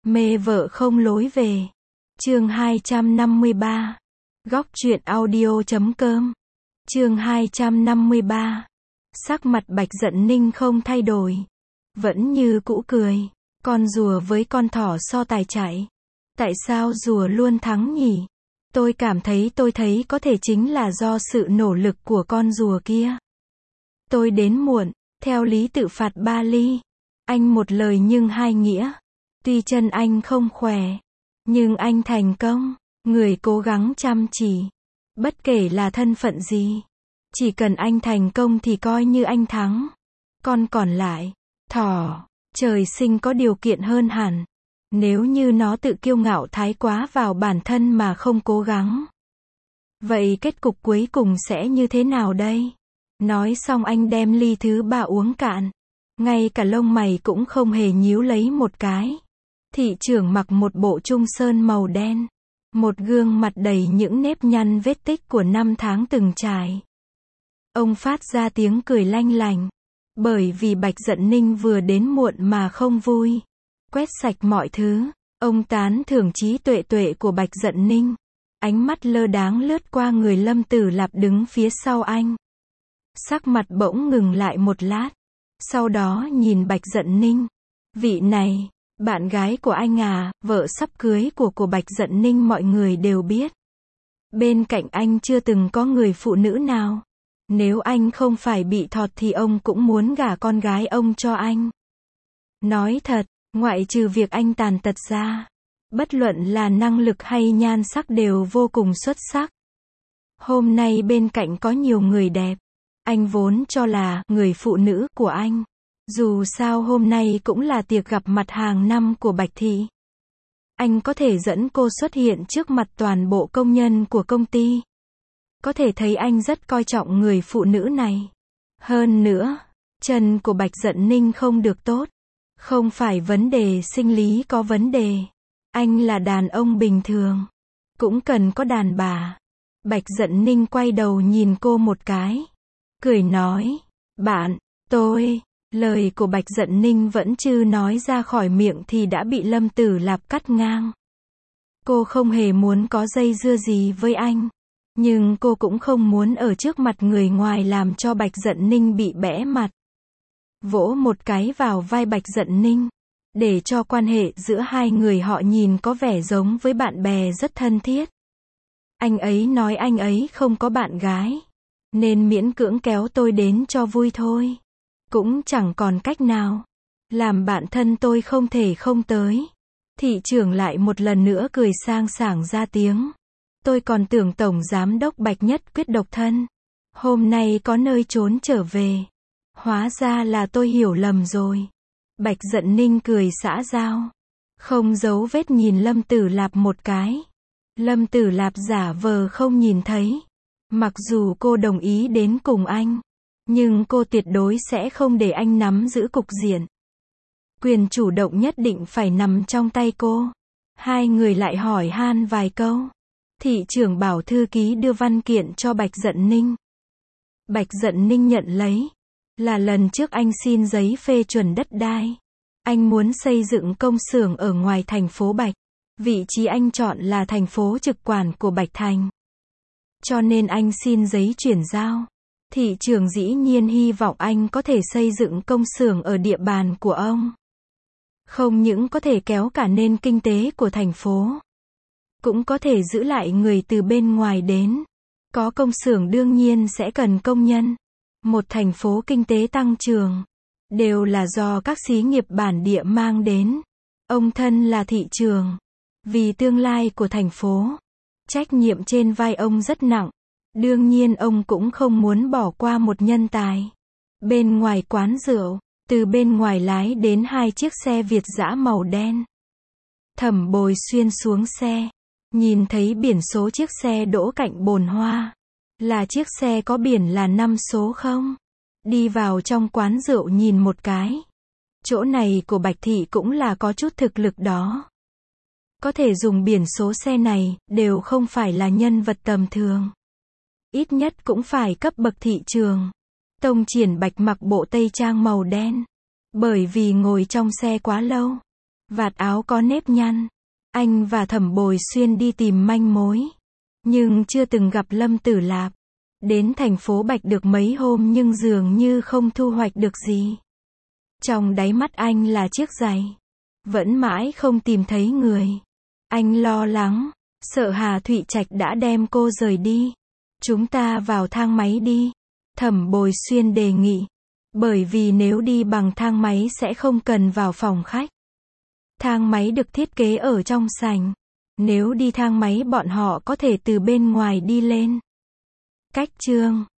Mê vợ không lối về. Chương 253. Góc truyện audio.com. Chương 253. Sắc mặt Bạch Dận Ninh không thay đổi, vẫn như cũ cười. Con rùa với con thỏ so tài chạy, tại sao rùa luôn thắng nhỉ? Tôi cảm thấy có thể chính là do sự nỗ lực của con rùa kia. Tôi đến muộn, theo lý tự phạt 3 ly. Anh một lời nhưng hai nghĩa. Tuy chân anh không khỏe, nhưng anh thành công. Người cố gắng chăm chỉ, bất kể là thân phận gì, chỉ cần anh thành công thì coi như anh thắng. Con còn lại, thỏ, trời sinh có điều kiện hơn hẳn. Nếu như nó tự kiêu ngạo thái quá vào bản thân mà không cố gắng, vậy kết cục cuối cùng sẽ như thế nào đây? Nói xong anh đem ly thứ 3 uống cạn. Ngay cả lông mày cũng không hề nhíu lấy một cái. Thị trưởng mặc một bộ trung sơn màu đen, một gương mặt đầy những nếp nhăn vết tích của năm tháng từng trải. Ông phát ra tiếng cười lanh lành, bởi vì Bạch Dận Ninh vừa đến muộn mà không vui. Quét sạch mọi thứ, ông tán thưởng trí tuệ của Bạch Dận Ninh. Ánh mắt lơ đãng lướt qua người Lâm Tử Lạp đứng phía sau anh. Sắc mặt bỗng ngừng lại một lát, sau đó nhìn Bạch Dận Ninh. Vị này, bạn gái của anh à, vợ sắp cưới của Bạch Dận Ninh mọi người đều biết. Bên cạnh anh chưa từng có người phụ nữ nào. Nếu anh không phải bị thọt thì ông cũng muốn gả con gái ông cho anh. Nói thật, ngoại trừ việc anh tàn tật ra, bất luận là năng lực hay nhan sắc đều vô cùng xuất sắc. Hôm nay bên cạnh có nhiều người đẹp. Anh vốn cho là người phụ nữ của anh. Dù sao hôm nay cũng là tiệc gặp mặt hàng năm của Bạch Thị. Anh có thể dẫn cô xuất hiện trước mặt toàn bộ công nhân của công ty. Có thể thấy anh rất coi trọng người phụ nữ này. Hơn nữa, chân của Bạch Dận Ninh không được tốt. Không phải vấn đề sinh lý có vấn đề. Anh là đàn ông bình thường, cũng cần có đàn bà. Bạch Dận Ninh quay đầu nhìn cô một cái, cười nói, bạn, tôi. Lời của Bạch Dận Ninh vẫn chưa nói ra khỏi miệng thì đã bị Lâm Tử Lạp cắt ngang. Cô không hề muốn có dây dưa gì với anh, nhưng cô cũng không muốn ở trước mặt người ngoài làm cho Bạch Dận Ninh bị bẽ mặt. Vỗ một cái vào vai Bạch Dận Ninh, để cho quan hệ giữa hai người họ nhìn có vẻ giống với bạn bè rất thân thiết. Anh ấy nói anh ấy không có bạn gái, nên miễn cưỡng kéo tôi đến cho vui thôi. Cũng chẳng còn cách nào. Làm bạn thân tôi không thể không tới. Thị trưởng lại một lần nữa cười sang sảng ra tiếng. Tôi còn tưởng Tổng Giám đốc Bạch nhất quyết độc thân. Hôm nay có nơi trốn trở về. Hóa ra là tôi hiểu lầm rồi. Bạch Dận Ninh cười xã giao, không giấu vết nhìn Lâm Tử Lạp một cái. Lâm Tử Lạp giả vờ không nhìn thấy. Mặc dù cô đồng ý đến cùng anh, nhưng cô tuyệt đối sẽ không để anh nắm giữ cục diện. Quyền chủ động nhất định phải nằm trong tay cô. Hai người lại hỏi han vài câu. Thị trưởng bảo thư ký đưa văn kiện cho Bạch Dận Ninh. Bạch Dận Ninh nhận lấy. Là lần trước anh xin giấy phê chuẩn đất đai. Anh muốn xây dựng công xưởng ở ngoài thành phố Bạch. Vị trí anh chọn là thành phố trực quản của Bạch Thành. Cho nên anh xin giấy chuyển giao. Thị trưởng dĩ nhiên hy vọng anh có thể xây dựng công xưởng ở địa bàn của ông. Không những có thể kéo cả nền kinh tế của thành phố, cũng có thể giữ lại người từ bên ngoài đến. Có công xưởng đương nhiên sẽ cần công nhân. Một thành phố kinh tế tăng trưởng, đều là do các xí nghiệp bản địa mang đến. Ông thân là thị trưởng. Vì tương lai của thành phố, trách nhiệm trên vai ông rất nặng. Đương nhiên ông cũng không muốn bỏ qua một nhân tài. Bên ngoài quán rượu, từ bên ngoài lái đến 2 chiếc xe Việt dã màu đen. Thẩm Bồi Xuyên xuống xe, nhìn thấy biển số chiếc xe đỗ cạnh bồn hoa. Là chiếc xe có biển là 5 số không? Đi vào trong quán rượu nhìn một cái. Chỗ này của Bạch Thị cũng là có chút thực lực đó. Có thể dùng biển số xe này, đều không phải là nhân vật tầm thường. Ít nhất cũng phải cấp bậc thị trường. Tông Triển Bạch mặc bộ tây trang màu đen. Bởi vì ngồi trong xe quá lâu, Vạt áo có nếp nhăn. Anh và Thẩm Bồi Xuyên đi tìm manh mối. Nhưng chưa từng gặp Lâm Tử Lạp. Đến thành phố Bạch được mấy hôm nhưng dường như không thu hoạch được gì. Trong đáy mắt anh là chiếc giày. Vẫn mãi không tìm thấy người. Anh lo lắng, sợ Hà Thụy Trạch đã đem cô rời đi. Chúng ta vào thang máy đi. Thẩm Bồi Xuyên đề nghị. Bởi vì nếu đi bằng thang máy sẽ không cần vào phòng khách. Thang máy được thiết kế ở trong sảnh. Nếu đi thang máy bọn họ có thể từ bên ngoài đi lên. Cách chương